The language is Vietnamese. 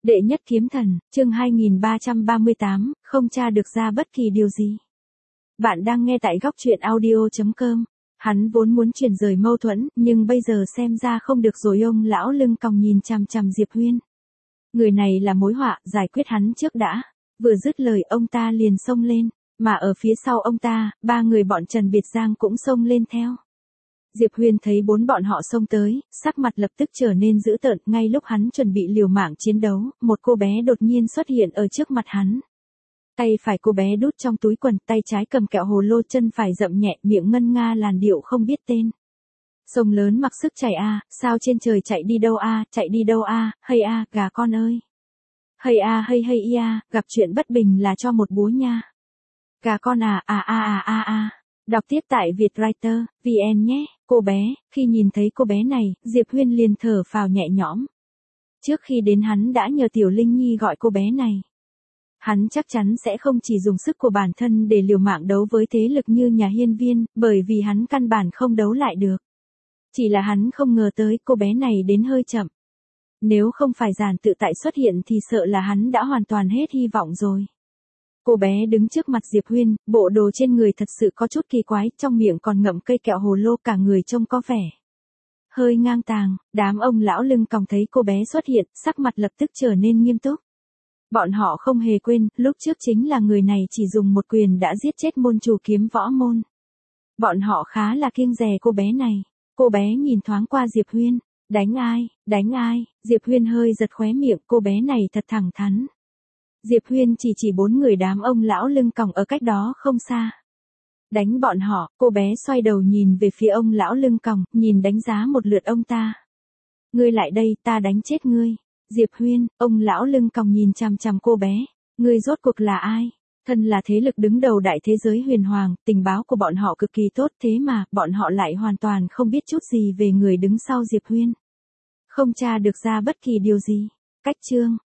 Đệ nhất kiếm thần, chương 2338, không tra được ra bất kỳ điều gì. Bạn đang nghe tại góc truyện audio.com. Hắn vốn muốn chuyển rời mâu thuẫn, nhưng bây giờ xem ra không được rồi. Ông lão lưng còng nhìn chằm chằm Diệp Huyên. Người này là mối họa, giải quyết hắn trước đã. Vừa dứt lời ông ta liền xông lên, mà ở phía sau ông ta, ba người bọn Trần Biệt Giang cũng xông lên theo. Diệp Huyên thấy bốn bọn họ xông tới, sắc mặt lập tức trở nên dữ tợn. Ngay lúc hắn chuẩn bị liều mạng chiến đấu, một cô bé đột nhiên xuất hiện ở trước mặt hắn. Tay phải cô bé đút trong túi quần, tay trái cầm kẹo hồ lô, chân phải dậm nhẹ, miệng ngân nga làn điệu không biết tên. Sông lớn mặc sức chảy a, sao trên trời chạy đi đâu a, chạy đi đâu a, hây a, gà con ơi. Hây a hây hây ia, gặp chuyện bất bình là cho một búa nha. Gà con à a a a a a. Đọc tiếp tại Vietwriter, VN nhé. Cô bé, khi nhìn thấy cô bé này, Diệp Huyên liền thở phào nhẹ nhõm. Trước khi đến hắn đã nhờ Tiểu Linh Nhi gọi cô bé này. Hắn chắc chắn sẽ không chỉ dùng sức của bản thân để liều mạng đấu với thế lực như nhà hiên viên, bởi vì hắn căn bản không đấu lại được. Chỉ là hắn không ngờ tới cô bé này đến hơi chậm. Nếu không phải Giản Tự Tại xuất hiện thì sợ là hắn đã hoàn toàn hết hy vọng rồi. Cô bé đứng trước mặt Diệp Huyên, bộ đồ trên người thật sự có chút kỳ quái, trong miệng còn ngậm cây kẹo hồ lô, cả người trông có vẻ hơi ngang tàng. Đám ông lão lưng còng thấy cô bé xuất hiện, sắc mặt lập tức trở nên nghiêm túc. Bọn họ không hề quên, lúc trước chính là người này chỉ dùng một quyền đã giết chết môn chủ kiếm võ môn. Bọn họ khá là kiêng dè cô bé này. Cô bé nhìn thoáng qua Diệp Huyên, đánh ai, đánh ai. Diệp Huyên hơi giật khóe miệng, cô bé này thật thẳng thắn. Diệp Huyên chỉ bốn người đám ông lão lưng còng ở cách đó không xa. Đánh bọn họ. Cô bé xoay đầu nhìn về phía ông lão lưng còng, nhìn đánh giá một lượt ông ta. Ngươi lại đây, ta đánh chết ngươi. Diệp Huyên, ông lão lưng còng nhìn chằm chằm cô bé. Ngươi rốt cuộc là ai? Thân là thế lực đứng đầu đại thế giới huyền hoàng, tình báo của bọn họ cực kỳ tốt, thế mà bọn họ lại hoàn toàn không biết chút gì về người đứng sau Diệp Huyên. Không tra được ra bất kỳ điều gì. Cách chương